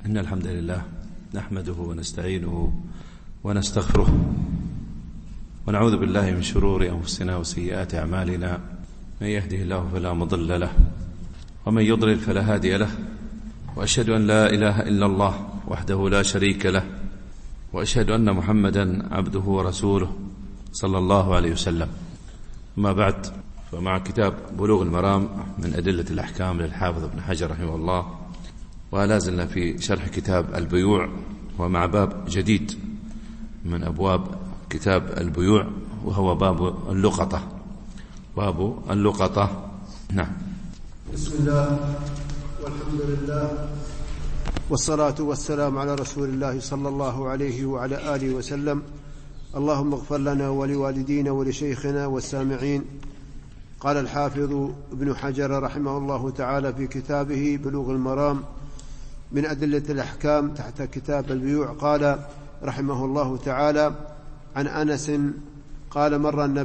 إن الحمد لله نحمده ونستعينه ونستغفره ونعوذ بالله من شرور أنفسنا وسيئات أعمالنا. من يهده الله فلا مضل له ومن يضلل فلا هادي له، وأشهد أن لا إله إلا الله وحده لا شريك له، وأشهد أن محمدا عبده ورسوله صلى الله عليه وسلم. أما بعد، فمع كتاب بلوغ المرام من أدلة الأحكام للحافظ ابن حجر رحمه الله، ولا زلنا في شرح كتاب البيوع، ومع باب جديد من أبواب كتاب البيوع، وهو باب اللقطة. باب اللقطة. نعم. بسم الله والحمد لله والصلاة والسلام على رسول الله صلى الله عليه وعلى آله وسلم. اللهم اغفر لنا ولوالدينا ولشيخنا والسامعين. قال الحافظ ابن حجر رحمه الله تعالى في كتابه بلوغ المرام من أدلة الأحكام تحت كتاب البيوع، قال رحمه الله تعالى: عن أنس قال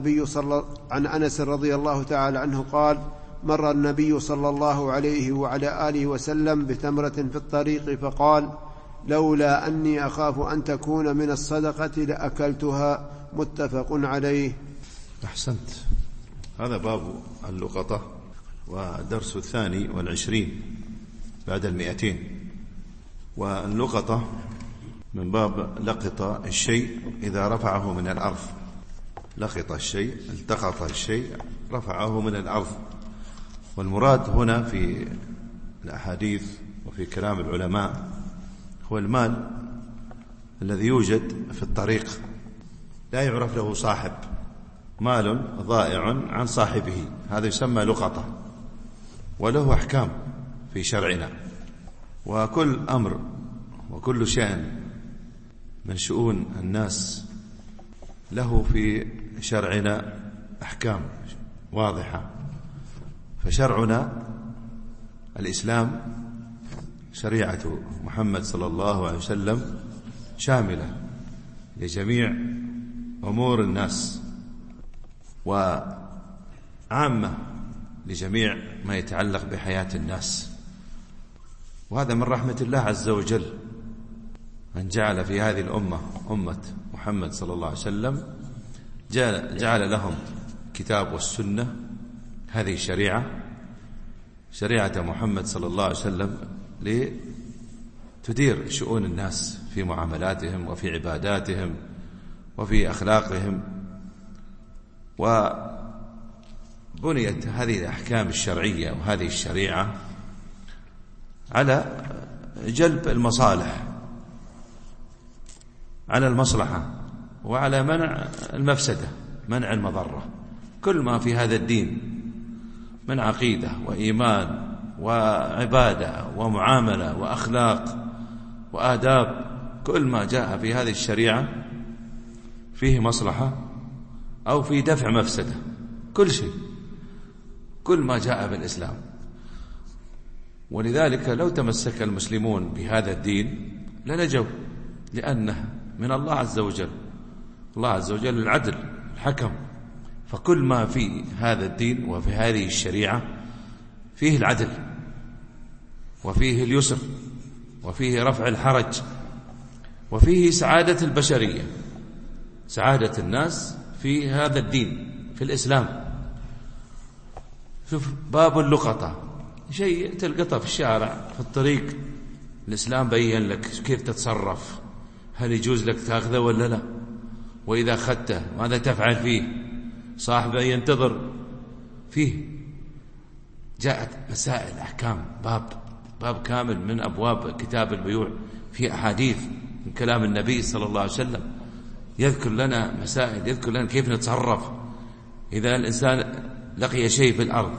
عن أنس رضي الله تعالى عنه قال: مر النبي صلى الله عليه وعلى آله وسلم بتمرة في الطريق فقال: لولا أني أخاف أن تكون من الصدقة لأكلتها. متفق عليه. أحسنت. هذا باب اللقطة، ودرس 22 بعد 200. واللقطة من باب لقط الشيء إذا رفعه من الأرض. لقط الشيء، التقط الشيء، رفعه من الأرض. والمراد هنا في الأحاديث وفي كلام العلماء هو المال الذي يوجد في الطريق لا يعرف له صاحب، مال ضائع عن صاحبه، هذا يسمى لقطة، وله أحكام في شرعنا. وكل أمر وكل شأن من شؤون الناس له في شرعنا أحكام واضحة. فشرعنا الإسلام، شريعة محمد صلى الله عليه وسلم، شاملة لجميع أمور الناس وعامة لجميع ما يتعلق بحياة الناس. وهذا من رحمة الله عز وجل أن جعل في هذه الأمة، أمة محمد صلى الله عليه وسلم، جعل لهم كتاب والسنة. هذه شريعة محمد صلى الله عليه وسلم لتدير شؤون الناس في معاملاتهم وفي عباداتهم وفي أخلاقهم. وبنيت هذه الأحكام الشرعية وهذه الشريعة على جلب المصالح، على المصلحة، وعلى منع المفسدة، منع المضرة. كل ما في هذا الدين من عقيدة وإيمان وعبادة ومعاملة وأخلاق وآداب، كل ما جاء في هذه الشريعة فيه مصلحة أو في دفع مفسدة. كل شيء، كل ما جاء بالإسلام. ولذلك لو تمسك المسلمون بهذا الدين لنجوا، لأنه من الله عز وجل. الله عز وجل العدل الحكم، فكل ما في هذا الدين وفي هذه الشريعة فيه العدل وفيه اليسر وفيه رفع الحرج وفيه سعادة البشرية، سعادة الناس في هذا الدين، في الإسلام. شوف باب اللقطة، شيء تلقطه في الشارع في الطريق، الإسلام بيّن لك كيف تتصرف، هل يجوز لك تأخذه ولا لا، وإذا أخذته ماذا تفعل فيه، صاحبه ينتظر فيه. جاءت مسائل أحكام، باب كامل من أبواب كتاب البيوع، في أحاديث من كلام النبي صلى الله عليه وسلم يذكر لنا مسائل، يذكر لنا كيف نتصرف إذا الإنسان لقي شيء في الأرض،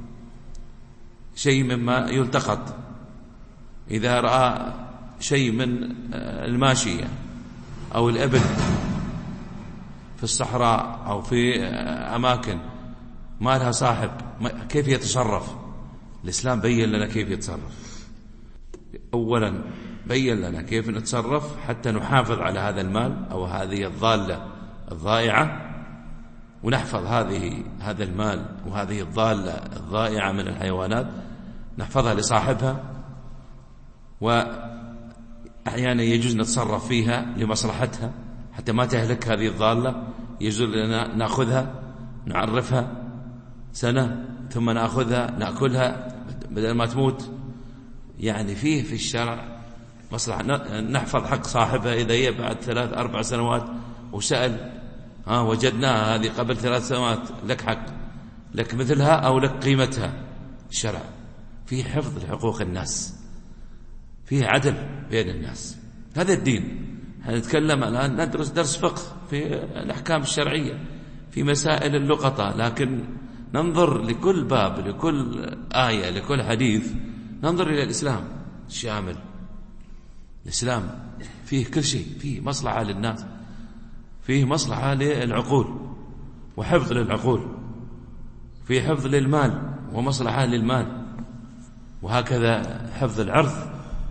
شيء مما يلتقط، إذا رأى شيء من الماشية أو الإبل في الصحراء أو في أماكن ما لها صاحب، كيف يتصرف. الإسلام بيّن لنا كيف يتصرف. أولا بيّن لنا كيف نتصرف حتى نحافظ على هذا المال أو هذه الضالة الضائعة، ونحفظ هذا المال وهذه الضالة الضائعة من الحيوانات، نحفظها لصاحبها أحيانا يجوز نتصرف فيها لمصلحتها حتى ما تهلك هذه الضالة، يجوز لنا نأخذها نعرفها سنة ثم نأخذها نأكلها بدل ما تموت. يعني فيه في الشرع مصلحة نحفظ حق صاحبها إذا هي بعد 3-4 سنوات وسأل وجدناها هذه قبل 3 سنوات لك حق، لك مثلها أو لك قيمتها. الشرع فيه حفظ لحقوق الناس، فيه عدل بين الناس، هذا الدين. نتكلم الآن ندرس درس فقه في الأحكام الشرعية في مسائل اللقطة، لكن ننظر لكل باب لكل آية لكل حديث ننظر إلى الإسلام الشامل. الإسلام فيه كل شيء، فيه مصلحة للناس، فيه مصلحة للعقول وحفظ للعقول، فيه حفظ للمال ومصلحة للمال، وهكذا حفظ العرض،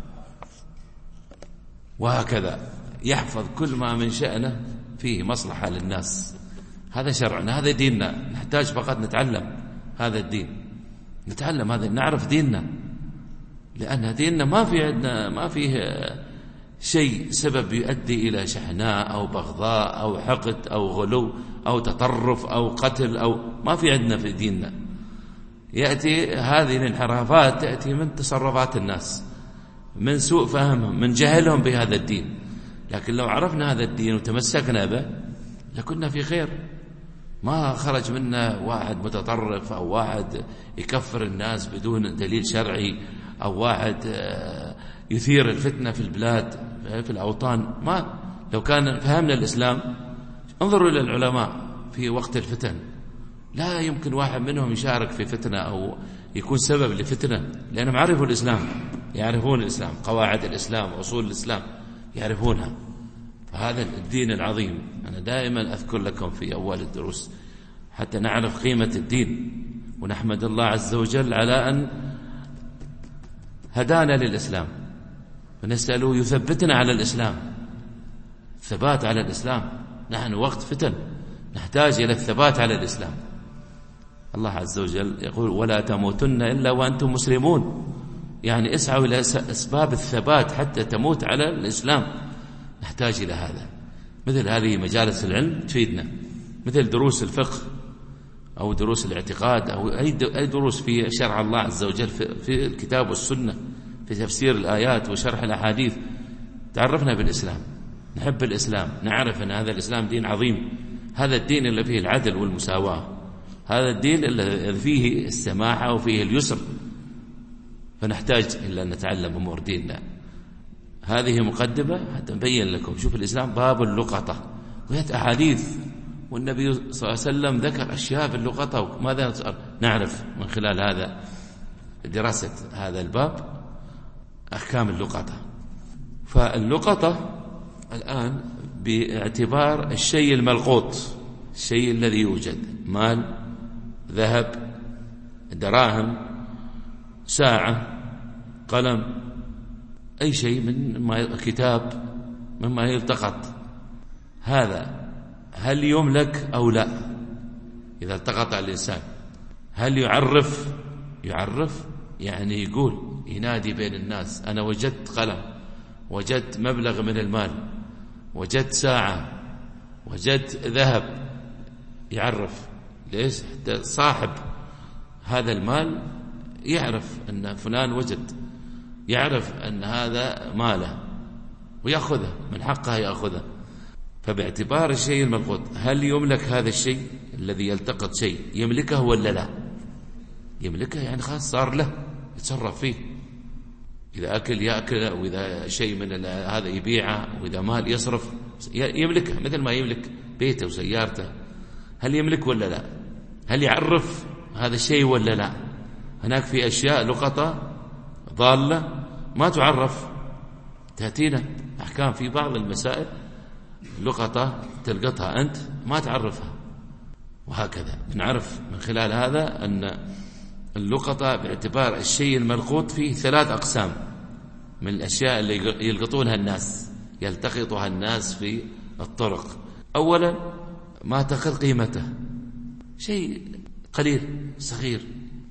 وهكذا يحفظ كل ما من شأنه فيه مصلحة للناس. هذا شرعنا، هذا ديننا. نحتاج فقط نتعلم هذا الدين، نتعلم هذا، نعرف ديننا، لأن ديننا ما فيه شيء سبب يؤدي إلى شحناء أو بغضاء أو حقد أو غلو أو تطرف أو قتل، أو ما في عندنا في ديننا. يأتي هذه الانحرافات تأتي من تصرفات الناس، من سوء فهمهم، من جهلهم بهذا الدين. لكن لو عرفنا هذا الدين وتمسكنا به لكنا في خير. ما خرج منا واحد متطرف أو واحد يكفر الناس بدون دليل شرعي، أو واحد يثير الفتنة في البلاد في الأوطان. ما لو كان فهمنا الإسلام، انظروا إلى العلماء في وقت الفتن، لا يمكن واحد منهم يشارك في فتنة أو يكون سبب لفتنة، لأنهم عرفوا الإسلام، يعرفون الإسلام، قواعد الإسلام، أصول الإسلام يعرفونها. فهذا الدين العظيم أنا دائما أذكر لكم في أول الدروس حتى نعرف قيمة الدين، ونحمد الله عز وجل على أن هدانا للإسلام، ونسأله يثبتنا على الإسلام، الثبات على الإسلام. نحن وقت فتن نحتاج إلى الثبات على الإسلام. الله عز وجل يقول ولا تموتن إلا وأنتم مسلمون، يعني اسعوا إلى أسباب الثبات حتى تموت على الإسلام. نحتاج إلى هذا. مثل هذه مجالس العلم تفيدنا، مثل دروس الفقه أو دروس الاعتقاد أو أي دروس في شرع الله عز وجل في الكتاب والسنة، في تفسير الآيات وشرح الأحاديث. تعرفنا بالإسلام، نحب الإسلام، نعرف أن هذا الإسلام دين عظيم، هذا الدين اللي فيه العدل والمساواة، هذا الدين اللي فيه السماحة وفيه اليسر. فنحتاج إلا أن نتعلم أمور ديننا. هذه مقدمة حتى نبين لكم. شوف الإسلام باب اللقطة، وهي أحاديث، والنبي صلى الله عليه وسلم ذكر أشياء في اللقطة. وماذا نعرف من خلال هذا دراسة هذا الباب؟ أحكام اللقطة. فاللقطة الآن باعتبار الشيء الملقوط، الشيء الذي يوجد، مال، ذهب، دراهم، ساعة، قلم، أي شيء من كتاب مما يلتقط. هذا هل يملك أو لا؟ إذا التقط على الإنسان هل يعرف يعني يقول، ينادي بين الناس أنا وجدت قلم، وجدت مبلغ من المال، وجدت ساعة، وجدت ذهب، يعرف. ليش؟ حتى صاحب هذا المال يعرف أن فلان وجد، يعرف أن هذا ماله ويأخذه، من حقه يأخذه. فباعتبار الشيء الملقوط هل يملك هذا الشيء الذي يلتقط شيء، يملكه ولا لا؟ يملكه يعني خلاص صار له، يتصرف فيه. إذا أكل يأكله، وإذا شيء من هذا يبيعه، وإذا مال يصرف، يملكه مثل ما يملك بيته وسيارته. هل يملك ولا لا؟ هل يعرف هذا الشيء ولا لا؟ هناك في أشياء لقطة ضالة ما تعرف، تأتينا أحكام في بعض المسائل لقطة تلقطها أنت ما تعرفها. وهكذا نعرف من خلال هذا أن اللقطة باعتبار الشيء الملقوط فيه 3 أقسام من الأشياء اللي يلقطونها الناس، يلتقطها الناس في الطرق. أولا ما تقل قيمته، شيء قليل صغير،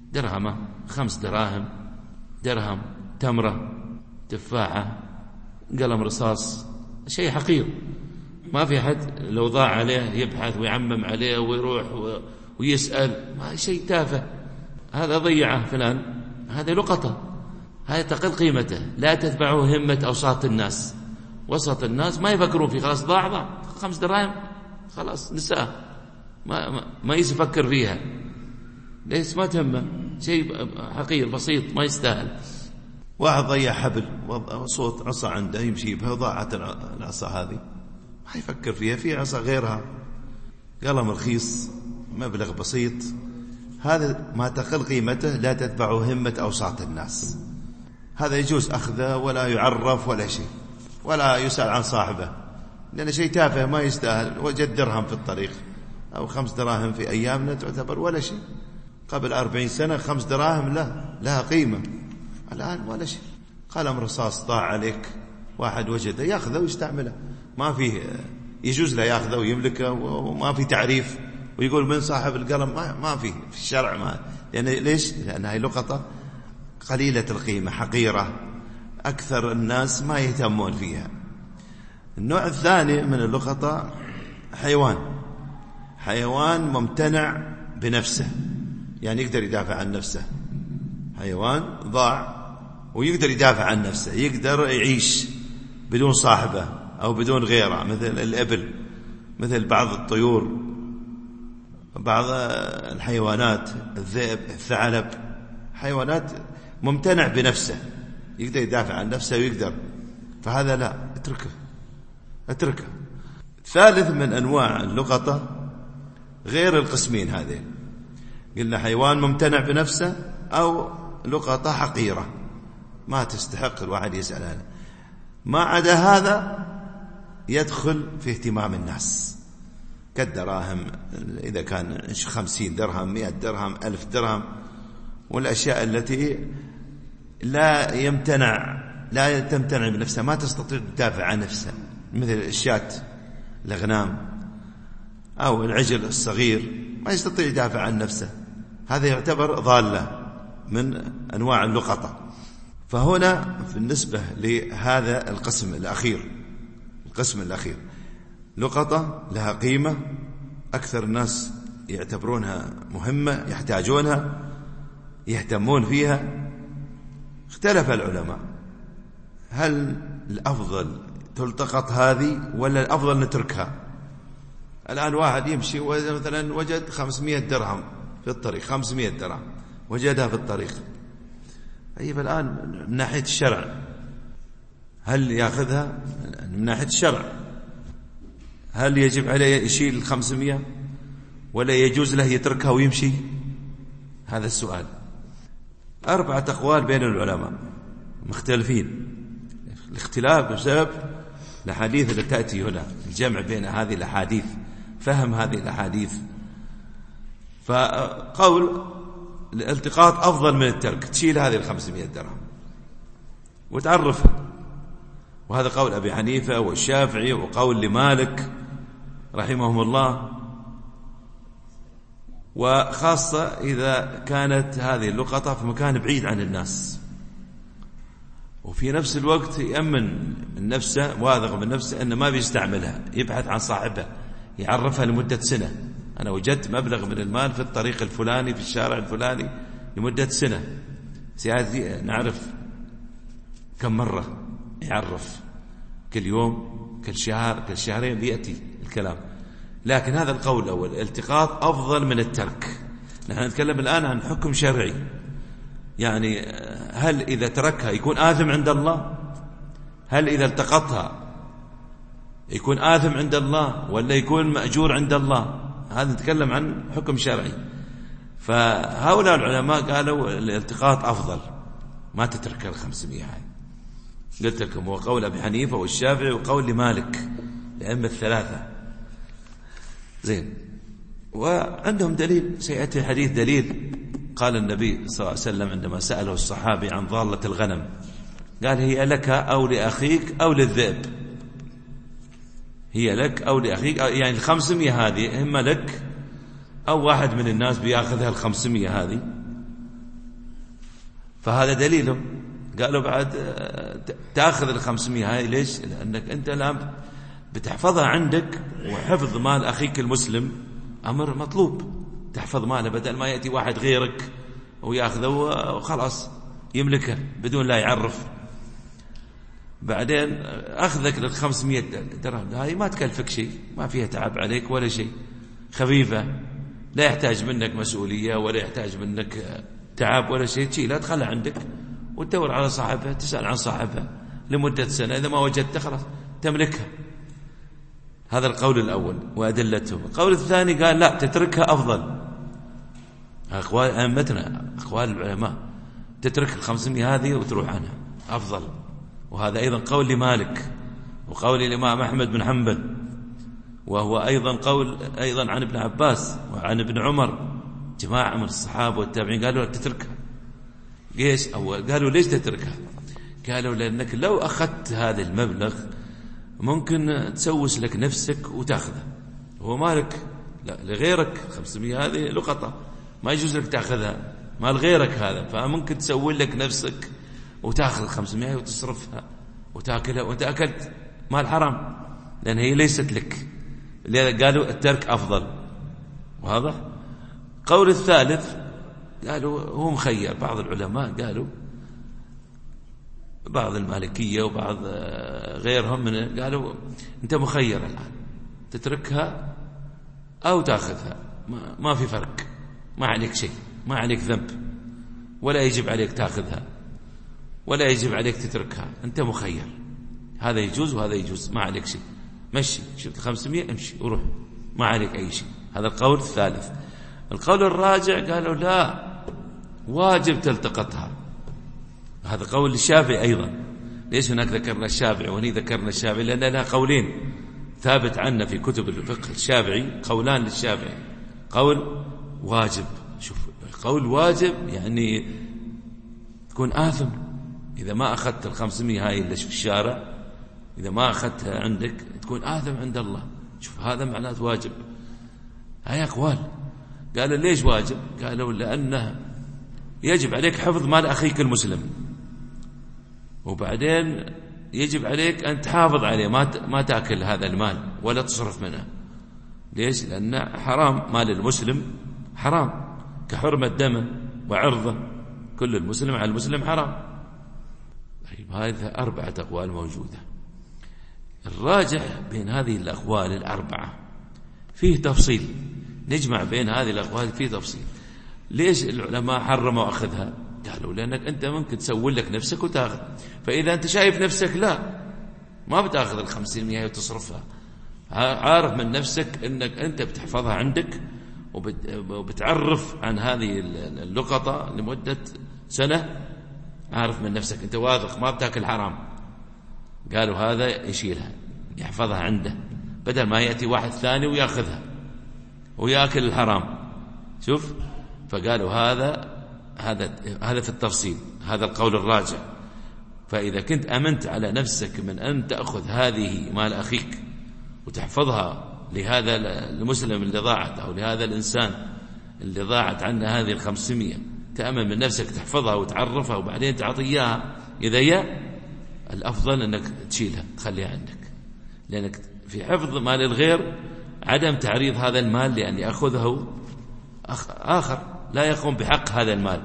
درهمة، 5 دراهم، درهم، تمرة، تفاحة، قلم رصاص شيء حقير، ما في أحد لو ضاع عليه يبحث ويعمم عليه ويروح ويسأل، ما شيء تافه، هذا ضيعه فلان، هذا لقطة، هذا تقل قيمته، لا تتبعه همة أوساط الناس. وسط الناس ما يفكرون فيه، خلاص ضاع 5 دراهم خلاص نساه، ما يفكر فيها، ليس ما تهمه، شيء حقير بسيط ما يستاهل. واحد ضيع حبل صوت عصا عنده يمشي بها، ضاعت العصا هذه ما يفكر فيها، في عصا غيرها، قلم رخيص مبلغ بسيط، هذا ما تقل قيمته لا تتبعه همة أوساط الناس، هذا يجوز أخذه ولا يعرف ولا شيء، ولا يسأل عن صاحبه، لأن شيء تافه ما يستاهل. وجد درهم في الطريق أو 5 دراهم في أيامنا تعتبر ولا شيء، قبل 40 سنة 5 دراهم لها قيمة، الآن ولا شيء. قلم رصاص ضاع عليك، واحد وجده يأخذه ويستعمله، ما فيه يجوز له يأخذه ويملكه، وما في تعريف ويقول من صاحب القلم، ما فيه في الشرع، ما لأن ليش؟ لأن هاي لقطة قليلة القيمة، حقيرة، أكثر الناس ما يهتمون فيها. النوع الثاني من اللقطة حيوان ممتنع بنفسه، يعني يقدر يدافع عن نفسه، حيوان ضاع ويقدر يدافع عن نفسه، يقدر يعيش بدون صاحبه أو بدون غيره، مثل الإبل، مثل بعض الطيور، بعض الحيوانات، الذئب، الثعلب، حيوانات ممتنع بنفسه، يقدر يدافع عن نفسه ويقدر، فهذا لا، اتركه. ثالث من أنواع اللقطة غير القسمين هذين، قلنا حيوان ممتنع بنفسه أو لقطة حقيرة ما تستحق الواحد يسأل عنها، ما عدا هذا يدخل في اهتمام الناس كالدراهم، إذا كان 50 درهم 100 درهم 1000 درهم، والأشياء التي لا تمتنع بنفسها، ما تستطيع تدافع عن نفسها، مثل الشاة، الأغنام، أو العجل الصغير ما يستطيع يدافع عن نفسه، هذا يعتبر ضالة من أنواع اللقطة. فهنا بالنسبة لهذا القسم الأخير لقطة لها قيمة، أكثر الناس يعتبرونها مهمة، يحتاجونها، يهتمون فيها. اختلف العلماء هل الأفضل تلتقط هذه ولا الأفضل نتركها؟ الآن واحد يمشي مثلا وجد 500 درهم في الطريق، 500 درهم وجدها في الطريق، طيب الآن من ناحية الشرع هل يأخذها؟ من ناحية الشرع هل يجب عليه يشيل 500 ولا يجوز له يتركها ويمشي؟ هذا السؤال. 4 أقوال بين العلماء مختلفين، الاختلاف بسبب الأحاديث التي تأتي هنا، الجمع بين هذه الأحاديث، فهم هذه الأحاديث. فقول الالتقاط أفضل من الترك، تشيل هذه 500 درهم وتعرفها، وهذا قول أبي حنيفة والشافعي وقول لمالك رحمهم الله، وخاصة إذا كانت هذه اللقطة في مكان بعيد عن الناس، وفي نفس الوقت يأمن نفسه، واثق من نفسه أنه ما بيستعملها، يبحث عن صاحبه يعرفها لمدة سنة، أنا وجدت مبلغ من المال في الطريق الفلاني في الشارع الفلاني لمدة سنة، سيأتي نعرف كم مرة يعرف، كل يوم كل شهر كل شهرين بيأتي الكلام. لكن هذا القول الأول، الالتقاط أفضل من الترك. نحن نتكلم الآن عن حكم شرعي، يعني هل إذا تركها يكون آثم عند الله؟ هل إذا التقطها يكون آثم عند الله ولا يكون مأجور عند الله؟ هذا نتكلم عن حكم شرعي. فهؤلاء العلماء قالوا الالتقاط أفضل، ما تترك 500 هاي. قلت لكم هو قول أبي حنيفة والشافعي وقول لمالك، الأئمة الثلاثة. زين، وعندهم دليل، سيأتي حديث دليل. قال النبي صلى الله عليه وسلم عندما سأله الصحابي عن ضالة الغنم، قال هي لك أو لأخيك أو للذئب، هي لك أو لأخيك، يعني 500 هذه إما لك أو واحد من الناس بيأخذها 500 هذه. فهذا دليله قالوا بعد تأخذ 500 هاي. ليش؟ لأنك أنت الآن بتحفظها عندك، وحفظ مال أخيك المسلم أمر مطلوب. تحفظ ماله بدل ما يأتي واحد غيرك ويأخذه وخلاص يملكه بدون لا يعرف. بعدين أخذك 500 درهم هاي ما تكلفك شيء، ما فيها تعب عليك ولا شيء، خفيفة، لا يحتاج منك مسؤولية ولا يحتاج منك تعب ولا شيء. تشيلها تخلها عندك وتدور على صاحبها، تسأل عن صاحبها لمدة سنة، إذا ما وجدت خلاص تملكها. هذا القول الأول وأدلته. القول الثاني قال لا، تتركها أفضل. أقوال أئمتنا، أقوال العلماء، تترك 500 هذه وتروح عنها أفضل. وهذا أيضا قول لمالك وقول الإمام أحمد بن حنبل، وهو أيضا قول أيضا عن ابن عباس وعن ابن عمر، جماعة من الصحابة والتابعين قالوا تتركها. ليش؟ قالوا ليش تتركها؟ قالوا لأنك لو أخذت هذا المبلغ ممكن تسوس لك نفسك وتأخذه، هو مالك لا لغيرك. 500 هذه لقطة ما يجوز لك تأخذها، مال غيرك هذا، فممكن تسوي لك نفسك وتأخذ 500 وتصرفها وتأكلها، وأنت أكلت مال حرام لأن هي ليست لك. لذا قالوا الترك أفضل. واضح؟ قول الثالث قالوا هو مخير. بعض العلماء قالوا، بعض المالكية وبعض غيرهم من قالوا أنت مخير الآن، تتركها أو تأخذها، ما في فرق، ما عليك شيء، ما عليك ذنب، ولا يجب عليك تأخذها ولا يجب عليك تتركها، أنت مخير، هذا يجوز وهذا يجوز، ما عليك شيء، مشي، شفت 500 امشي وروح، ما عليك أي شيء. هذا القول الثالث. القول الراجع قالوا لا، واجب تلتقطها. هذا قول الشافعي أيضا. ليش هناك ذكرنا الشافعي وهني ذكرنا الشافعي؟ لأن لها قولين ثابت عنا في كتب الفقه الشافعي، قولان للشافعي. قول واجب، شوف قول واجب يعني تكون آثم إذا ما أخذت 500 هاي اللي في الشارع، إذا ما أخذتها عندك تكون آثم عند الله. شوف هذا معناته واجب. هاي أقوال. قالوا ليش واجب؟ قالوا لأنه يجب عليك حفظ مال أخيك المسلم، وبعدين يجب عليك أن تحافظ عليه، ما تأكل هذا المال ولا تصرف منه. ليش؟ لأن حرام، مال المسلم حرام كحرمة دمه وعرضه، كل المسلم على المسلم حرام. طيب هذه 4 أقوال موجودة. الراجح بين هذه الأقوال الأربعة فيه تفصيل، نجمع بين هذه الأقوال فيه تفصيل. ليش العلماء حرموا أخذها؟ قالوا لأنك أنت ممكن تسوي لك نفسك وتأخذ، فإذا أنت شايف نفسك لا ما بتأخذ 500 وتصرفها، عارف من نفسك أنك أنت بتحفظها عندك وبتعرف عن هذه اللقطة لمدة سنة، عارف من نفسك أنت واثق ما بتأكل حرام، قالوا هذا يشيلها يحفظها عنده بدل ما يأتي واحد ثاني ويأخذها ويأكل الحرام. شوف، فقالوا هذا في التفصيل، هذا القول الراجع. فإذا كنت أمنت على نفسك من أن تأخذ هذه مال أخيك وتحفظها لهذا المسلم اللي ضاعت أو لهذا الإنسان اللي ضاعت عنه هذه 500، تأمن من نفسك تحفظها وتعرفها وبعدين تعطي إياها، إذا الأفضل أنك تشيلها تخليها عندك، لأنك في حفظ مال الغير عدم تعريض هذا المال لأن يأخذه آخر لا يقوم بحق هذا المال.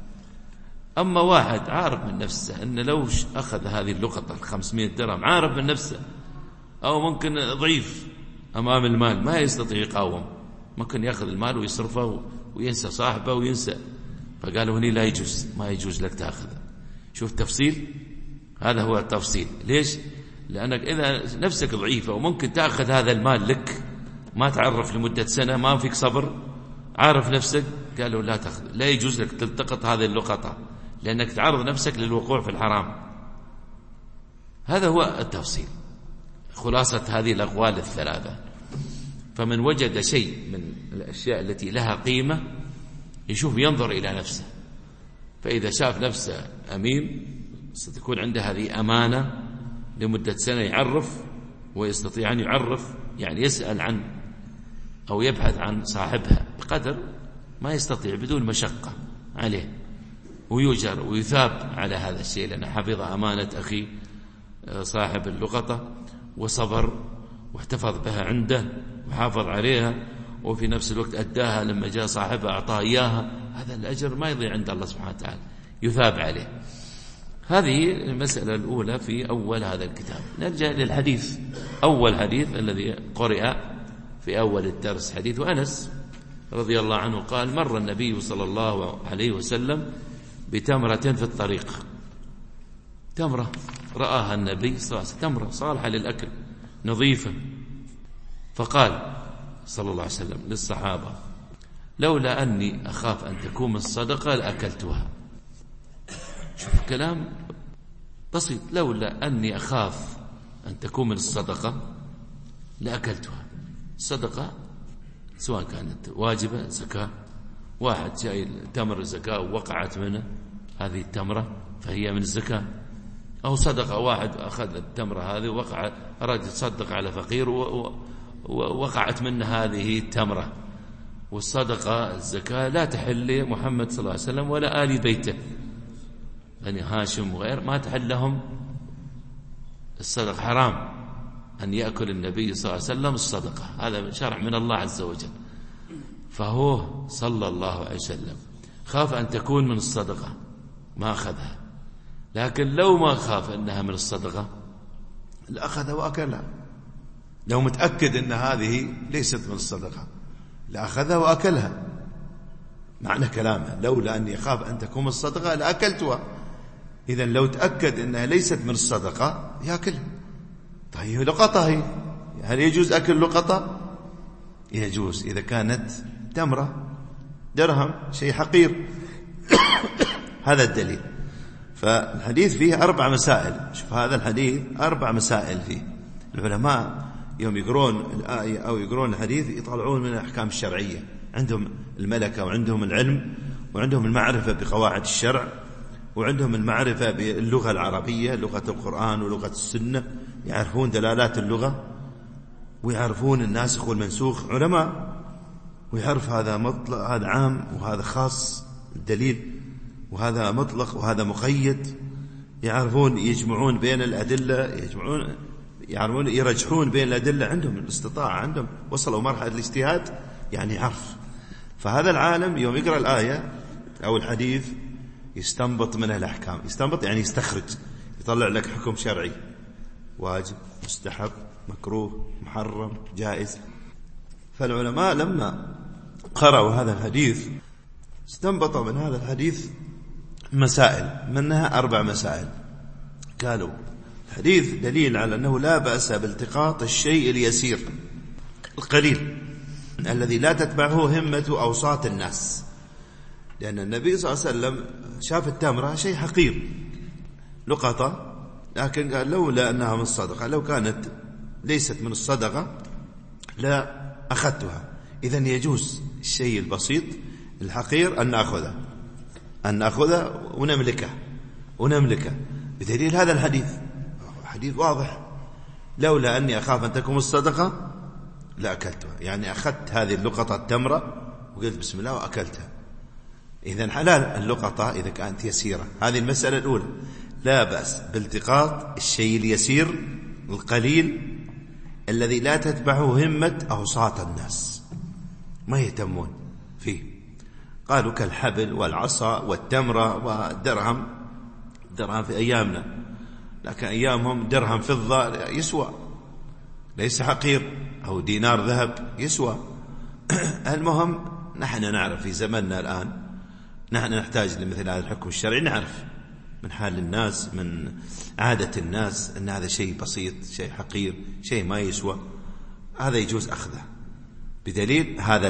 أما واحد عارف من نفسه أن لو أخذ هذه اللقطة 500 درهم، عارف من نفسه أو ممكن ضعيف أمام المال ما يستطيع يقاوم، ممكن يأخذ المال ويصرفه وينسى صاحبه وينسى، فقالوا هني لا يجوز، ما يجوز لك تأخذه. شوف التفصيل، هذا هو التفصيل. ليش؟ لأنك إذا نفسك ضعيفة وممكن تأخذ هذا المال لك، ما تعرف لمدة سنة، ما فيك صبر، عارف نفسك، قالوا لا تأخذ، لا يجوز لك تلتقط هذه اللقطة لأنك تعرض نفسك للوقوع في الحرام. هذا هو التفصيل، خلاصة هذه الأقوال الثلاثة. فمن وجد شيء من الأشياء التي لها قيمة يشوف، ينظر إلى نفسه، فإذا شاف نفسه أمين ستكون عنده هذه أمانة لمدة سنة، يعرف ويستطيع أن يعرف، يعني يسأل عن أو يبحث عن صاحبها بقدر ما يستطيع بدون مشقة عليه. ويؤجر ويثاب على هذا الشيء، لأنه حفظ أمانة أخي صاحب اللقطة وصبر واحتفظ بها عنده وحافظ عليها، وفي نفس الوقت أداها لما جاء صاحبها أعطاه إياها. هذا الأجر ما يضيع عند الله سبحانه وتعالى، يثاب عليه. هذه المسألة الأولى في أول هذا الكتاب. نرجع للحديث. أول حديث الذي قرئ في أول الدرس حديث أنس رضي الله عنه قال: مر النبي صلى الله عليه وسلم بتمرة في الطريق. تمرة رآها النبي صلى الله عليه وسلم، تمرة صالحة للأكل نظيفة، فقال صلى الله عليه وسلم للصحابة: لولا أني أخاف أن تكون من الصدقة لأكلتها. شوف كلام بسيط، لولا أني أخاف أن تكون من الصدقة لأكلتها. الصدقة سواء كانت واجبة زكاة، واحد جاي تمر زكاة ووقعت منه هذه التمرة فهي من الزكاة، أو صدقة واحد أخذ التمرة هذه ووقع أراد يتصدق على فقير ووقعت منه هذه التمرة. والصدقة الزكاة لا تحل لمحمد صلى الله عليه وسلم ولا آل بيته، بني هاشم وغير ما تحل لهم الصدقة، حرام أن يأكل النبي صلى الله عليه وسلم الصدقة، هذا شرع من الله عز وجل. فهو صلى الله عليه وسلم خاف أن تكون من الصدقة ما أخذها، لكن لو ما خاف أنها من الصدقة لأخذها وأكلها. لو متأكد أن هذه ليست من الصدقة لأخذها وأكلها. معنى كلامه لولا أني أخاف أن تكون من الصدقة لأكلتها. إذن لو تأكد أنها ليست من الصدقة يأكلها. طيب لقطة هي، هل يجوز أكل لقطة؟ يجوز إذا كانت تمرة درهم شيء حقير. هذا الدليل. فالحديث فيه 4 مسائل. شوف هذا الحديث 4 مسائل فيه. العلماء يوم يقرون الآية أو يقرون الحديث يطلعون من الأحكام الشرعية، عندهم الملكة وعندهم العلم وعندهم المعرفة بقواعد الشرع وعندهم المعرفة باللغة العربية، لغة القرآن ولغة السنة، يعرفون دلالات اللغة ويعرفون الناسخ والمنسوخ. علماء ويعرف هذا مطلق هذا عام وهذا خاص الدليل، وهذا مطلق وهذا مقيد. يعرفون يجمعون بين الأدلة، يعرفون يرجحون بين الأدلة، عندهم الاستطاعة، عندهم وصلوا مرحلة الاجتهاد يعني عرف. فهذا العالم يوم يقرأ الآية أو الحديث يستنبط منها الأحكام. يستنبط يعني يستخرج، يطلع لك حكم شرعي، واجب، مستحب، مكروه، محرم، جائز. فالعلماء لما قرأوا هذا الحديث استنبطوا من هذا الحديث مسائل، منها 4 مسائل. قالوا الحديث دليل على أنه لا بأس بالتقاط الشيء اليسير القليل الذي لا تتبعه همة أوساط الناس، لأن النبي صلى الله عليه وسلم شاف التمرة شيء حقير لقطة، لكن قال لولا أنها من الصدقة، لو كانت ليست من الصدقة لا أخذتها. إذن يجوز الشيء البسيط الحقير أن نأخذه ونملكه بدليل هذا الحديث. حديث واضح، لولا أني أخاف أن تكون الصدقة لأكلتها، يعني أخذت هذه اللقطة التمرة وقلت بسم الله وأكلتها. إذن حلال اللقطة إذا كانت يسيرة. هذه المسألة الأولى، لا بأس بالتقاط الشيء اليسير القليل الذي لا تتبعه همة أوساط الناس، ما يهتمون فيه. قالوا كالحبل والعصا والتمرة والدرهم. الدرهم في أيامنا، لكن أيامهم درهم فضة يسوى، ليس حقير، أو دينار ذهب يسوى. المهم نحن نعرف في زمننا الآن، نحن نحتاج لمثل هذا الحكم الشرعي، نعرف من حال الناس من عادة الناس أن هذا شيء بسيط، شيء حقير، شيء ما يسوى، هذا يجوز أخذه بدليل هذا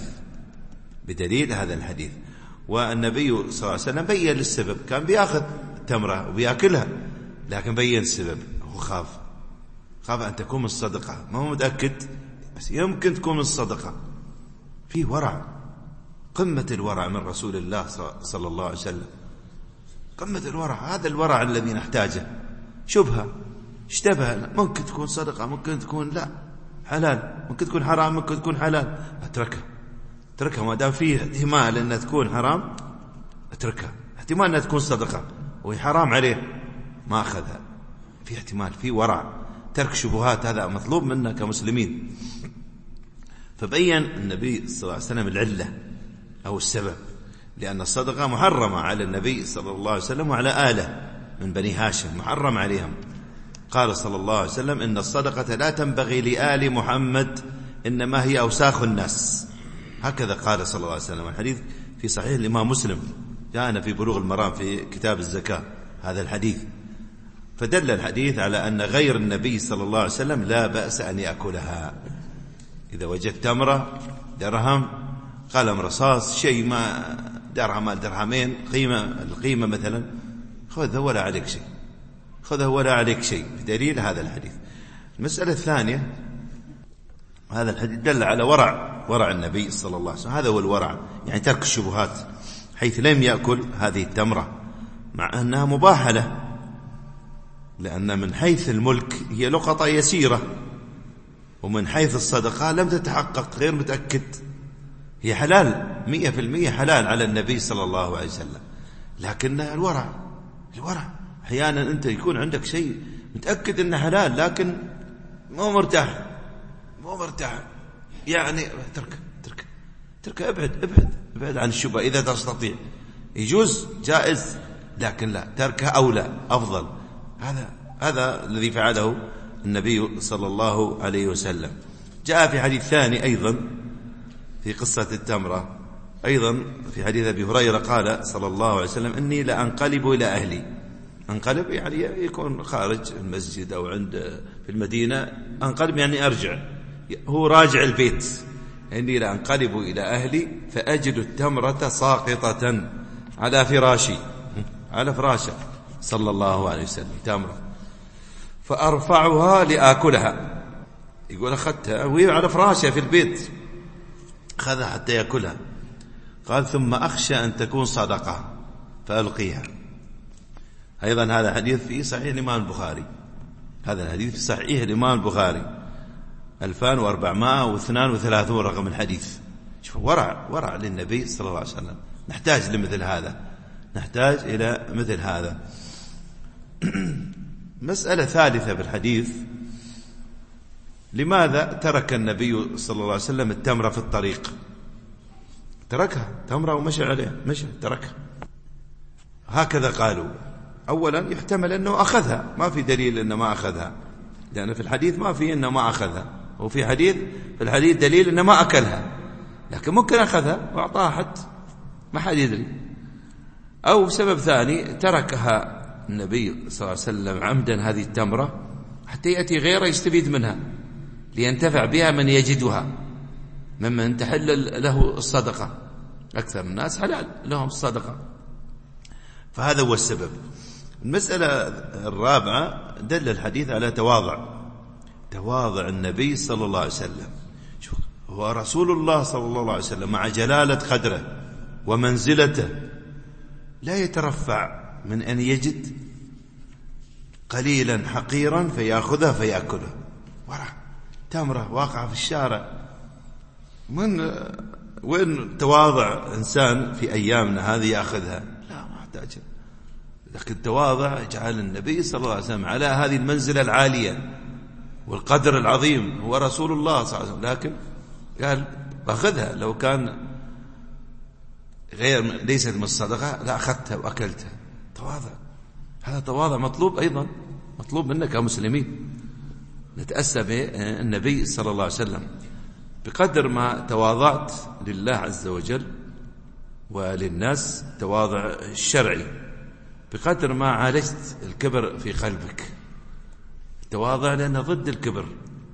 الحديث. والنبي صلى الله عليه وسلم بيّن السبب، كان بيأخذ تمرة وبيأكلها، لكن بيّن السبب. هو خاف أن تكون من الصدقة، ما هو متأكد بس يمكن تكون من الصدقة. في ورع، قمة الورع من رسول الله صلى الله عليه وسلم، قمة الورع. هذا الورع الذي نحتاجه. شبهة اشتبه، ممكن تكون صدقة، ممكن تكون لا حلال، ممكن تكون حرام، ممكن تكون حلال، اتركها ما دام فيه احتمال أنها تكون حرام، اتركها احتمال أنها تكون صدقة وهي حرام عليه ما أخذها، في احتمال، في ورع، ترك شبهات، هذا مطلوب منا كمسلمين. فبين النبي صلى الله عليه وسلم العلة أو السبب، لأن الصدقة محرمة على النبي صلى الله عليه وسلم وعلى آله من بني هاشم، محرم عليهم. قال صلى الله عليه وسلم: إن الصدقة لا تنبغي لآل محمد إنما هي أوساخ الناس. هكذا قال صلى الله عليه وسلم. الحديث في صحيح الإمام مسلم، جاءنا في بلوغ المرام في كتاب الزكاة هذا الحديث. فدل الحديث على أن غير النبي صلى الله عليه وسلم لا بأس أن يأكلها. إذا وجدت تمرة، درهم، قلم رصاص، شيء ما درهم درهمين القيمة مثلا، خذها ولا عليك شيء، خذها ولا عليك شيء، بدليل هذا الحديث. المسألة الثانية، هذا الحديث دل على ورع النبي صلى الله عليه وسلم. هذا هو الورع، يعني ترك الشبهات، حيث لم يأكل هذه التمرة مع أنها مباحة له، لأن من حيث الملك هي لقطة يسيرة، ومن حيث الصدقة لم تتحقق، غير متأكد، هي حلال 100% حلال على النبي صلى الله عليه وسلم، لكن الورع أحيانا أنت يكون عندك شيء متأكد أنه حلال لكن مو مرتاح، يعني ترك ابعد عن الشبهة إذا تستطيع. يجوز جائز، لكن لا، تركها أولى أفضل. هذا الذي فعله النبي صلى الله عليه وسلم. جاء في حديث ثاني أيضا في قصة التمرة، أيضا في حديث أبي هريرة، قال صلى الله عليه وسلم: إني لأنقلب إلى أهلي. أنقلب يعني يكون خارج المسجد أو عند في المدينة، أنقلب يعني أرجع، هو راجع البيت. إني لأنقلب إلى أهلي فأجد التمرة ساقطة على فراشي، على فراشه صلى الله عليه وسلم تمرة، فأرفعها لآكلها. يقول أخذتها وهي على فراشه في البيت، أخذها حتى يأكلها. قال: ثم أخشى أن تكون صدقة فألقيها. أيضا هذا حديث في صحيح الإمام البخاري، هذا الحديث في صحيح الإمام البخاري 2432 رقم الحديث. شوف ورع للنبي صلى الله عليه وسلم. نحتاج لمثل هذا، نحتاج إلى مثل هذا. مسألة ثالثة بالحديث: لماذا ترك النبي صلى الله عليه وسلم التمرة في الطريق؟ تركها تمرة ومشى عليها، تركها. هكذا قالوا. أولا يحتمل أنه أخذها، ما في دليل أنه ما أخذها، لأن في الحديث ما في أنه ما أخذها، وفي في الحديث دليل أنه ما أكلها، لكن ممكن أخذها وأعطاها حد ما حد يدري. أو سبب ثاني، تركها النبي صلى الله عليه وسلم عمدا هذه التمرة حتى يأتي غيره يستفيد منها، لينتفع بها من يجدها ممن تحل له الصدقة. أكثر الناس حلال لهم الصدقة، فهذا هو السبب. المسألة الرابعة، دل الحديث على تواضع النبي صلى الله عليه وسلم. هو رسول الله صلى الله عليه وسلم مع جلالة قدره ومنزلته لا يترفع من أن يجد قليلا حقيرا فيأخذه فيأكله. ورع تمرة واقعة في الشارع، وين تواضع إنسان في أيامنا هذه يأخذها؟ لا، ما احتاج. لكن تواضع جعل النبي صلى الله عليه وسلم على هذه المنزلة العالية والقدر العظيم، هو رسول الله صلى الله عليه وسلم، لكن قال أخذها. لو كان غير ليست من الصدقة لا أخذتها وأكلتها. تواضع، هذا تواضع مطلوب، أيضا مطلوب منا كمسلمين نتأسى بالنبي صلى الله عليه وسلم. بقدر ما تواضعت لله عز وجل وللناس تواضع الشرعي، بقدر ما عالجت الكبر في قلبك. التواضع لأنه ضد الكبر،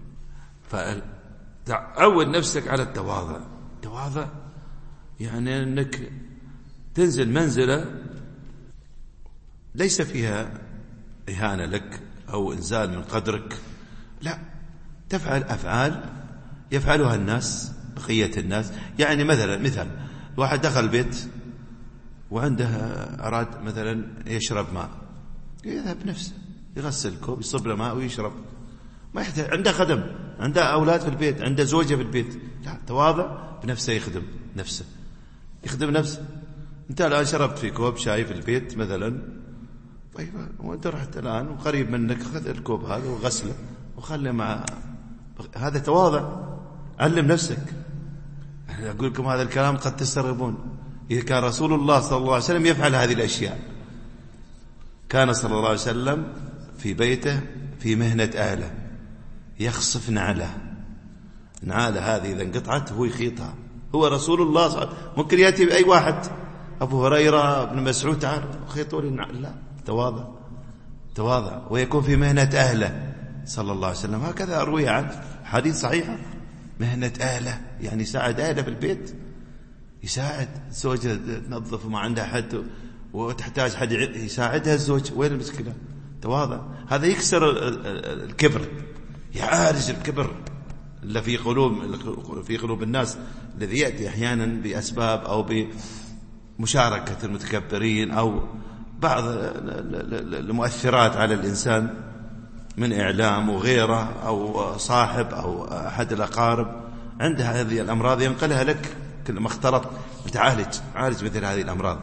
فتعود نفسك على التواضع. التواضع يعني أنك تنزل منزلة ليس فيها إهانة لك أو إنزال من قدرك، لا، تفعل أفعال يفعلها الناس، بقية الناس. يعني مثلا واحد دخل البيت وعنده أراد مثلا يشرب ماء، يذهب بنفسه يغسل الكوب يصب له ماء ويشرب، ما يحتاج. عنده خدم، عنده أولاد في البيت، عنده زوجة في البيت، لا، تواضع بنفسه، يخدم نفسه. أنت الآن شربت في كوب شاي في البيت مثلا، طيب وأنت رحت الآن وقريب منك، خذ الكوب هذا وغسله وخله مع هذا تواضع. علم نفسك. أنا أقول لكم هذا الكلام قد تستغربون، إذا كان رسول الله صلى الله عليه وسلم يفعل هذه الأشياء. كان صلى الله عليه وسلم في بيته في مهنة أهله، يخصف نعله هذه إذا انقطعت هو يخيطها. هو رسول الله صلى الله عليه وسلم. ممكن يأتي بأي واحد، أبو هريرة، ابن مسعود، تعال خيطوا لي النعل. لا، تواضع ويكون في مهنة أهله صلى الله عليه وسلم. هكذا أروي عنه حديث صحيحة. مهنة أهله يعني يساعد أهله في البيت، يساعد زوجها تنظف وما عندها حد وتحتاج حد يساعدها الزوج. وين المشكلة؟ تواضع. هذا يكسر الكبر، يعالج الكبر اللي في قلوب الناس، الذي يأتي أحيانا بأسباب أو بمشاركة المتكبرين أو بعض المؤثرات على الإنسان من إعلام وغيره أو صاحب أو أحد الأقارب. عندها هذه الأمراض ينقلها لك كلما اختلط. عالج مثل هذه الأمراض.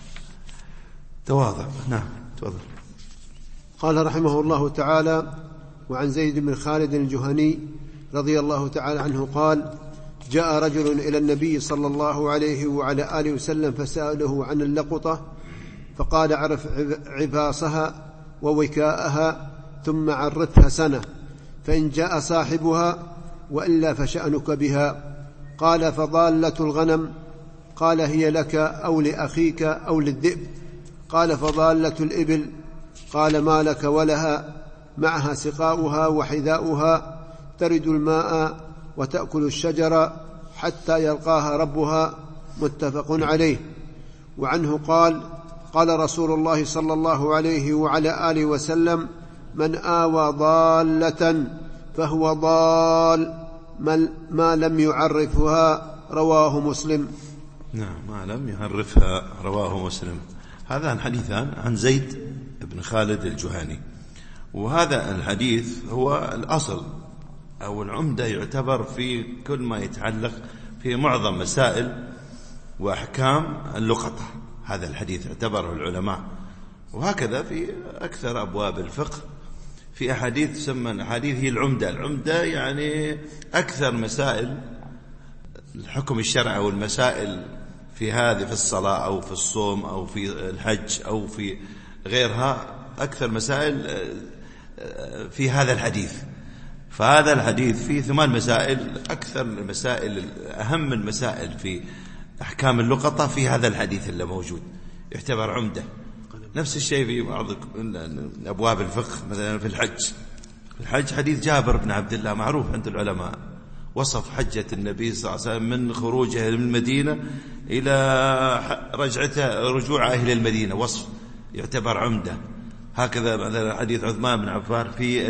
تواضع. نعم، تفضل. قال رحمه الله تعالى: وعن زيد بن خالد الجهني رضي الله تعالى عنه قال: جاء رجل إلى النبي صلى الله عليه وعلى آله وسلم فسأله عن اللقطة، فقال: عرف عفاصها ووكاءها ثم عرفها سنة، فإن جاء صاحبها وإلا فشأنك بها. قال: فضالة الغنم؟ قال: هي لك أو لأخيك أو للذئب؟ قال: فضالة الإبل؟ قال: ما لك ولها؟ معها سقاؤها وحذاؤها، ترد الماء وتأكل الشجر حتى يلقاها ربها. متفق عليه. وعنه قال: قال رسول الله صلى الله عليه وعلى آله وسلم: من آوى ضالة فهو ضال ما لم يعرفها. رواه مسلم. نعم، ما لم يعرفها. رواه مسلم. هذا الحديثان عن زيد بن خالد الجهني. وهذا الحديث هو الأصل أو العمدة، يعتبر في كل ما يتعلق في معظم مسائل وأحكام اللقطة. هذا الحديث اعتبره العلماء، وهكذا في أكثر أبواب الفقه. في أحاديث تسمى الأحاديث هي العمدة يعني أكثر مسائل الحكم الشرعي أو المسائل في هذه، في الصلاة أو في الصوم أو في الحج أو في غيرها، أكثر مسائل في هذا الحديث. فهذا الحديث فيه 8 مسائل، أكثر المسائل، أهم المسائل في أحكام اللقطة في هذا الحديث اللي موجود، يعتبر عمدة. نفس الشيء في بعض أبواب الفقه، مثلا في الحج حديث جابر بن عبد الله معروف عند العلماء، وصف حجة النبي صلى الله عليه وسلم من خروجه من المدينة إلى رجوع أهل المدينة، وصف يعتبر عمدة. هكذا مثلا حديث عثمان بن عفان في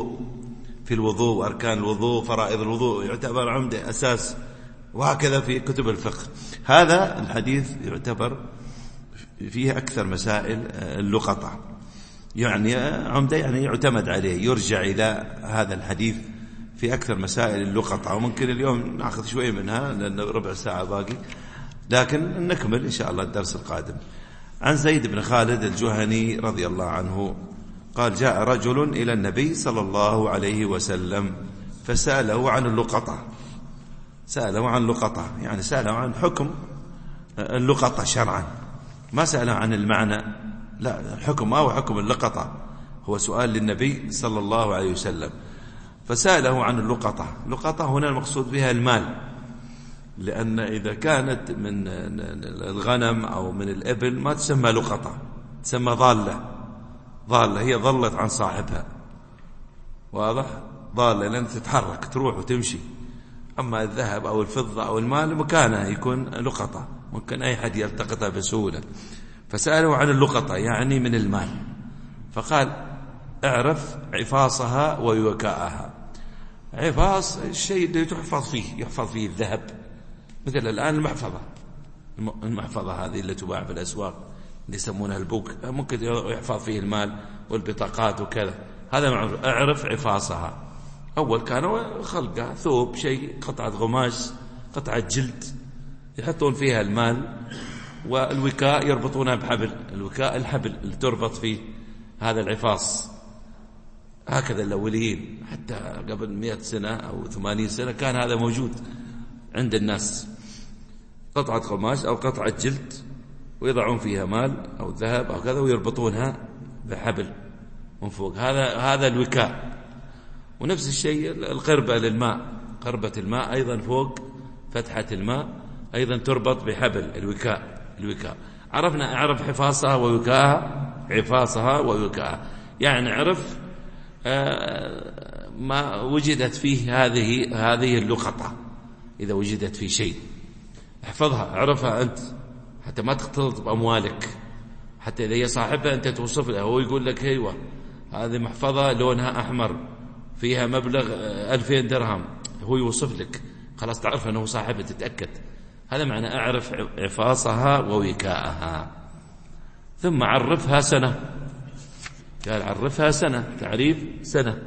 الوضوء وأركان الوضوء فرائض الوضوء، يعتبر عمدة أساس. وهكذا في كتب الفقه. هذا الحديث يعتبر فيه أكثر مسائل اللقطة، يعني عمدة، يعني يعتمد عليه، يرجع إلى هذا الحديث في أكثر مسائل اللقطة. وممكن اليوم نأخذ شوي منها لأن ربع ساعة باقي، لكن نكمل إن شاء الله الدرس القادم. عن زيد بن خالد الجهني رضي الله عنه قال: جاء رجل إلى النبي صلى الله عليه وسلم فسأله عن اللقطة. سأله عن اللقطة يعني سأله عن حكم اللقطة شرعا، ما سأله عن المعنى، لا، الحكم ما هو حكم اللقطة، هو سؤال للنبي صلى الله عليه وسلم. فسأله عن اللقطة. اللقطة هنا المقصود بها المال، لأن إذا كانت من الغنم أو من الإبل ما تسمى لقطة، تسمى ضالة، هي ضلت عن صاحبها. واضح؟ ضالة لأن تتحرك، تروح وتمشي. أما الذهب أو الفضة أو المال مكانها يكون لقطة، ممكن أي حد يلتقطها بسهولة. فسألوا عن اللقطة يعني من المال، فقال: اعرف عفاصها ووكاءها. عفاص الشيء اللي يحفظ فيه الذهب، مثل الآن المحفظة هذه اللي تباع في الأسواق اللي يسمونها البوك، ممكن يحفظ فيه المال والبطاقات وكذا. هذا اعرف عفاصها. أول كانوا خلقها ثوب، شيء، قطعة قماش، قطعة جلد، يحطون فيها المال والوكاء يربطونها بحبل. الوكاء الحبل اللي تربط فيه هذا العفاص. هكذا الأوليين حتى قبل 100 سنة أو 80 سنة كان هذا موجود عند الناس، قطعة قماش أو قطعة جلد ويضعون فيها مال أو ذهب أو كذا ويربطونها بحبل من فوق. هذا الوكاء. ونفس الشيء القربة للماء، قربة الماء أيضا فوق فتحة الماء أيضا تربط بحبل. الوكاء عرفنا، أعرف حفاظها ووكاءها، حفاظها ووكاءها، يعني نعرف ما وجدت فيه هذه اللقطة. إذا وجدت فيه شيء احفظها، اعرفها أنت حتى ما تختلط بأموالك، حتى إذا هي صاحبها أنت توصف له، هو يقول لك ايوه هذه محفظة لونها أحمر فيها مبلغ 2000 درهم، هو يوصف لك، خلاص تعرف أنه صاحبه، تتأكد. هذا معنى أعرف عفاصها ووكاءها. ثم عرفها سنة، قال عرفها سنة، تعريف سنة.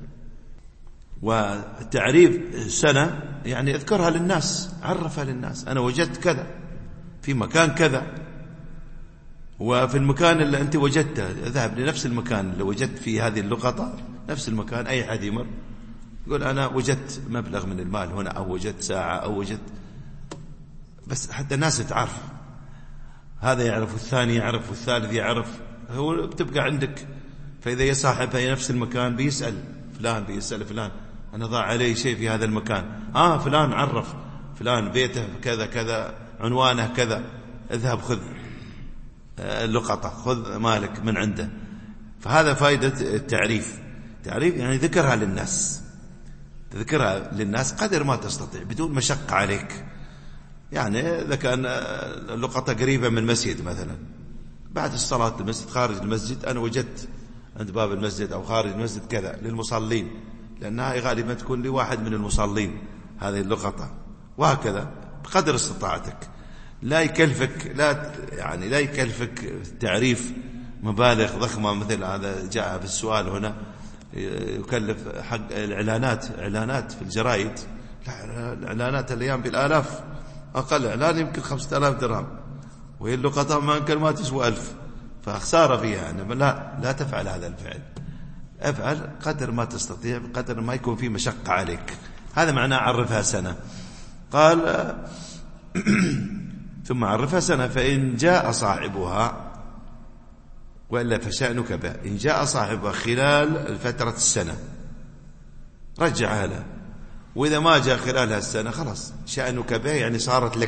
والتعريف سنة يعني اذكرها للناس، عرفها للناس، أنا وجدت كذا في مكان كذا، وفي المكان اللي أنت وجدته اذهب لنفس المكان اللي وجدت فيه هذه اللقطة، نفس المكان. أي حد يمر يقول أنا وجدت مبلغ من المال هنا، أو وجدت ساعة، أو وجدت، بس حتى الناس تعرف، هذا يعرف والثاني يعرف والثالث يعرف، هو بتبقى عندك. فإذا يصاحبها في نفس المكان بيسأل فلان أنا ضاع علي شيء في هذا المكان، فلان عرف فلان بيته كذا كذا، عنوانه كذا، اذهب خذ اللقطة، خذ مالك من عنده. فهذا فائدة التعريف. تعريف يعني ذكرها للناس، تذكرها للناس قدر ما تستطيع بدون مشقة عليك. يعني إذا كان اللقطة قريبة من المسجد مثلا، بعد الصلاة المسجد، خارج المسجد، أنا وجدت عند باب المسجد أو خارج المسجد كذا للمصلين، لأنها غالبا تكون لواحد من المصلين هذه اللقطة، وهكذا بقدر استطاعتك. لا يكلفك التعريف مبالغ ضخمة مثل هذا جاء في السؤال هنا، يكلف حق إعلانات في الجرائد. لا، الإعلانات الأيام بالآلاف، أقل إعلان يمكن 5000 درهم، وهي اللقطة ما تسوى 1000، فخسارة فيها. يعني لا تفعل هذا الفعل، افعل قدر ما تستطيع بقدر ما يكون فيه مشقة عليك. هذا معناه عرفها سنة. قال ثم عرفها سنة، فإن جاء صاحبها وإلا فشأنك به. إن جاء صاحبها خلال فترة السنة رجعها له، وإذا ما جاء خلالها السنة خلاص شأنك به، يعني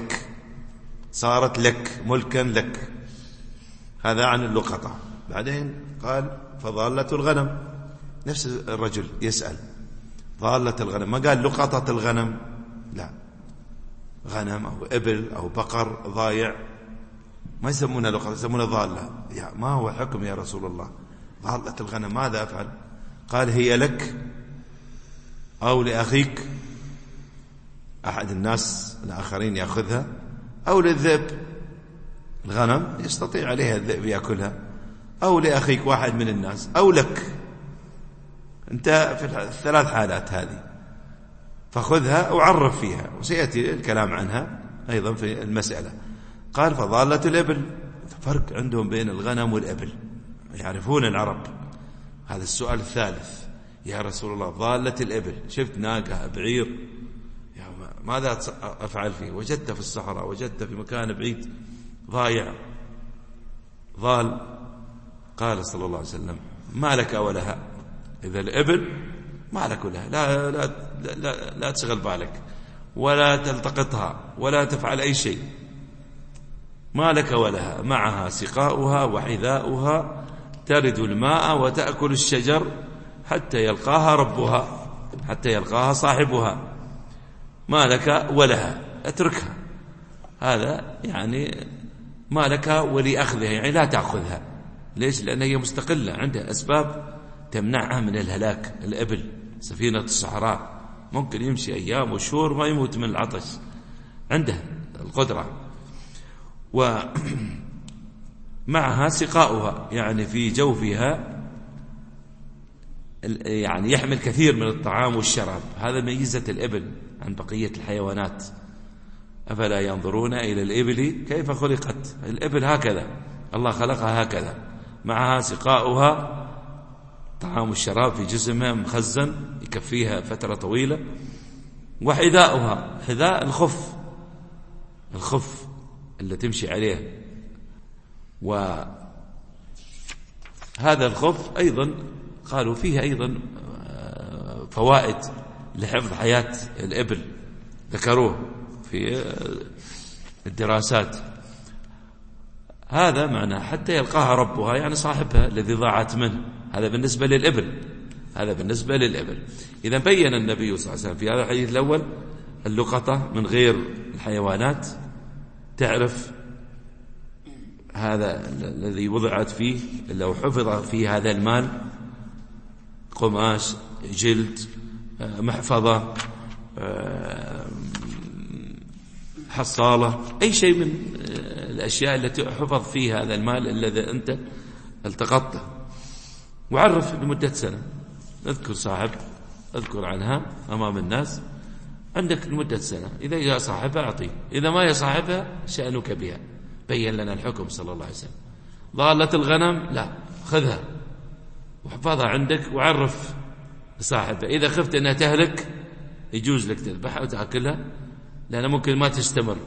صارت لك ملكا لك. هذا عن اللقطة. بعدين قال فضالة الغنم، نفس الرجل يسأل ضالة الغنم، ما قال لقطة الغنم، لا، غنم أو إبل أو بقر ضايع ما يسمونه لقطة، يسمونه ضالة. ما هو حكم يا رسول الله ضالة الغنم؟ ماذا أفعل؟ قال هي لك أو لأخيك، أحد الناس الآخرين يأخذها، أو للذئب، الغنم يستطيع عليها الذئب يأكلها، أو لأخيك واحد من الناس، أو لك أنت، في الثلاث حالات هذه. فخذها وعرف فيها، وسيأتي الكلام عنها أيضا في المسألة. قال فضالة الإبل، فرق عندهم بين الغنم والإبل، يعرفون العرب. هذا السؤال الثالث، يا رسول الله ضالة الإبل، شفت ناقة بعير، ماذا أفعل فيه؟ وجدت في الصحراء، وجدت في مكان بعيد ضايع ضال. قال صلى الله عليه وسلم ما لك ولها. إذا الإبل ما لك ولها، لا تشغل بالك ولا تلتقطها ولا تفعل أي شيء، ما لك ولها، معها سقاؤها وحذاؤها، ترد الماء وتأكل الشجر حتى يلقاها ربها، حتى يلقاها صاحبها، ما لك ولها، اتركها. هذا يعني ما لك ولأخذها، يعني لا تأخذها. ليش؟ لأن هي مستقلة، عندها أسباب تمنعها من الهلاك. الإبل سفينة الصحراء ممكن يمشي أيام وشهور ما يموت من العطش، عنده القدرة. ومعها سقاؤها، يعني في جوفها يعني يحمل كثير من الطعام والشراب. هذا ميزة الإبل عن بقية الحيوانات. أفلا ينظرون إلى الإبل كيف خلقت. الإبل هكذا الله خلقها هكذا، معها سقاؤها، طعام الشراب في جسمها مخزن يكفيها فترة طويلة، وحذاؤها، حذاء الخف اللي تمشي عليه. وهذا الخف أيضا قالوا فيه أيضا فوائد لحفظ حياة الإبل، ذكروه في الدراسات. هذا معنى حتى يلقاها ربها، يعني صاحبها الذي ضاعت منه. هذا بالنسبة للإبل. إذا بين النبي صلى الله عليه وسلم في هذا الحديث الأول اللقطة من غير الحيوانات، تعرف هذا الذي وضعت فيه لو حفظ فيه هذا المال، قماش، جلد، محفظة، حصالة، أي شيء من الأشياء التي حفظ فيها هذا المال الذي أنت التقطته، وعرف لمدة سنة. اذكر عنها أمام الناس عندك لمدة سنة، إذا جاء صاحبها أعطيه، إذا ما يصاحبها شأنك بها. بين لنا الحكم صلى الله عليه وسلم. ضالة الغنم لا، خذها وحفظها عندك وعرف صاحبها. إذا خفت أنها تهلك يجوز لك تذبحها وتأكلها، لأنها ممكن ما تستمر.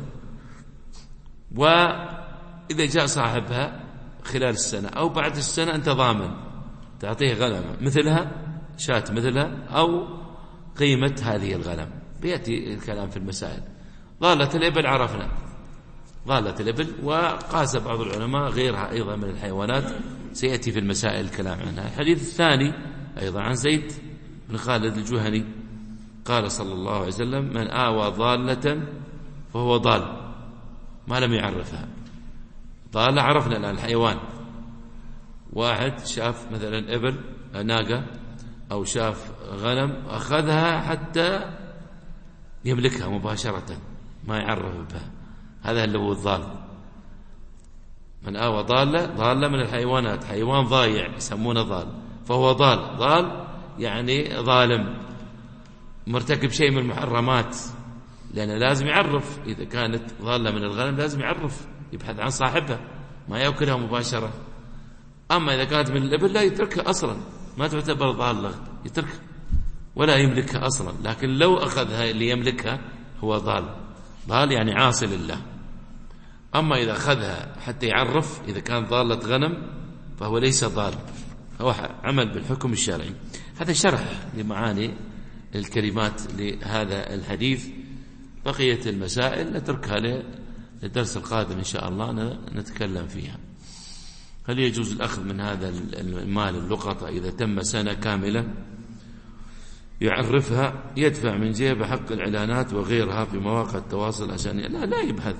وإذا جاء صاحبها خلال السنة أو بعد السنة أنت ضامن تعطيه غنمة مثلها، شاة مثلها، أو قيمة هذه الغنم. بيأتي الكلام في المسائل. ضالة الإبل عرفنا، ضالة الإبل، وقاس بعض العلماء غيرها أيضا من الحيوانات، سيأتي في المسائل الكلام عنها. الحديث الثاني أيضا عن زيد بن خالد الجهني قال صلى الله عليه وسلم: من آوى ضالة فهو ضال ما لم يعرفها. ضالة عرفنا الآن الحيوان، واحد شاف مثلا إبل ناقة أو شاف غنم أخذها حتى يملكها مباشرة ما يعرف بها، هذا اللي هو الضال. من آوى ضالة من الحيوانات، حيوان ضايع يسمونه ضال، فهو ضال يعني ظالم، مرتكب شيء من المحرمات، لأنه لازم يعرف. إذا كانت ضالة من الغنم لازم يعرف، يبحث عن صاحبها، ما يأكلها مباشرة. أما إذا كانت من الإبل لا يتركها أصلا، ما تعتبر ضالة، يتركها ولا يملكها أصلا. لكن لو أخذها اللي يملكها هو ضال يعني عاصي لله. أما إذا أخذها حتى يعرف، إذا كان ضالة غنم فهو ليس ضال، هو عمل بالحكم الشرعي. هذا شرح لمعاني الكلمات لهذا الحديث. بقية المسائل نتركها للدرس القادم إن شاء الله نتكلم فيها. هل يجوز الأخذ من هذا المال اللقطة إذا تم سنة كاملة؟ يعرفها، يدفع من جيبه حق الإعلانات وغيرها في مواقع التواصل عشان لا يبحث،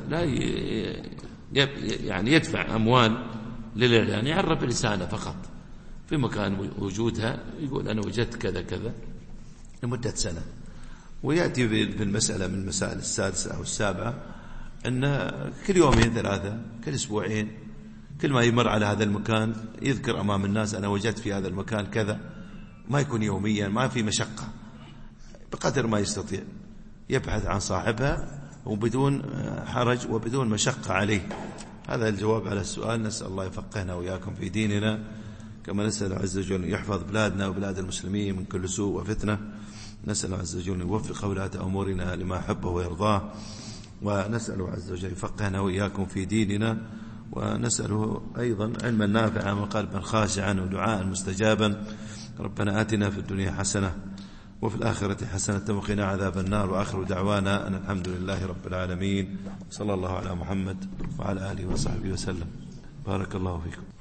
يعني يدفع أموال للإعلان، يعرف لسانه فقط في مكان وجودها، يقول أنا وجدت كذا كذا لمدة سنة. ويأتي بالمسألة من المسائل السادسة أو السابعة أن كل يومين ثلاثة، كل أسبوعين، كل ما يمر على هذا المكان يذكر أمام الناس أنا وجدت في هذا المكان كذا. ما يكون يوميا، ما في مشقة، بقدر ما يستطيع يبحث عن صاحبها وبدون حرج وبدون مشقة عليه. هذا الجواب على السؤال. نسأل الله يفقهنا وإياكم في ديننا، كما نسأل عز وجل يحفظ بلادنا وبلاد المسلمين من كل سوء وفتنة. نسأل عز وجل يوفق ولاة أمورنا لما أحبه ويرضاه، ونسأل عز وجل يفقهنا وإياكم في ديننا، ونسأله أيضا علما نافعا وقلبا خاشعا ودعاء مستجابا. ربنا آتنا في الدنيا حسنة وفي الآخرة حسنة وقنا عذاب النار. وآخر دعوانا أن الحمد لله رب العالمين، صلى الله على محمد وعلى آله وصحبه وسلم. بارك الله فيكم.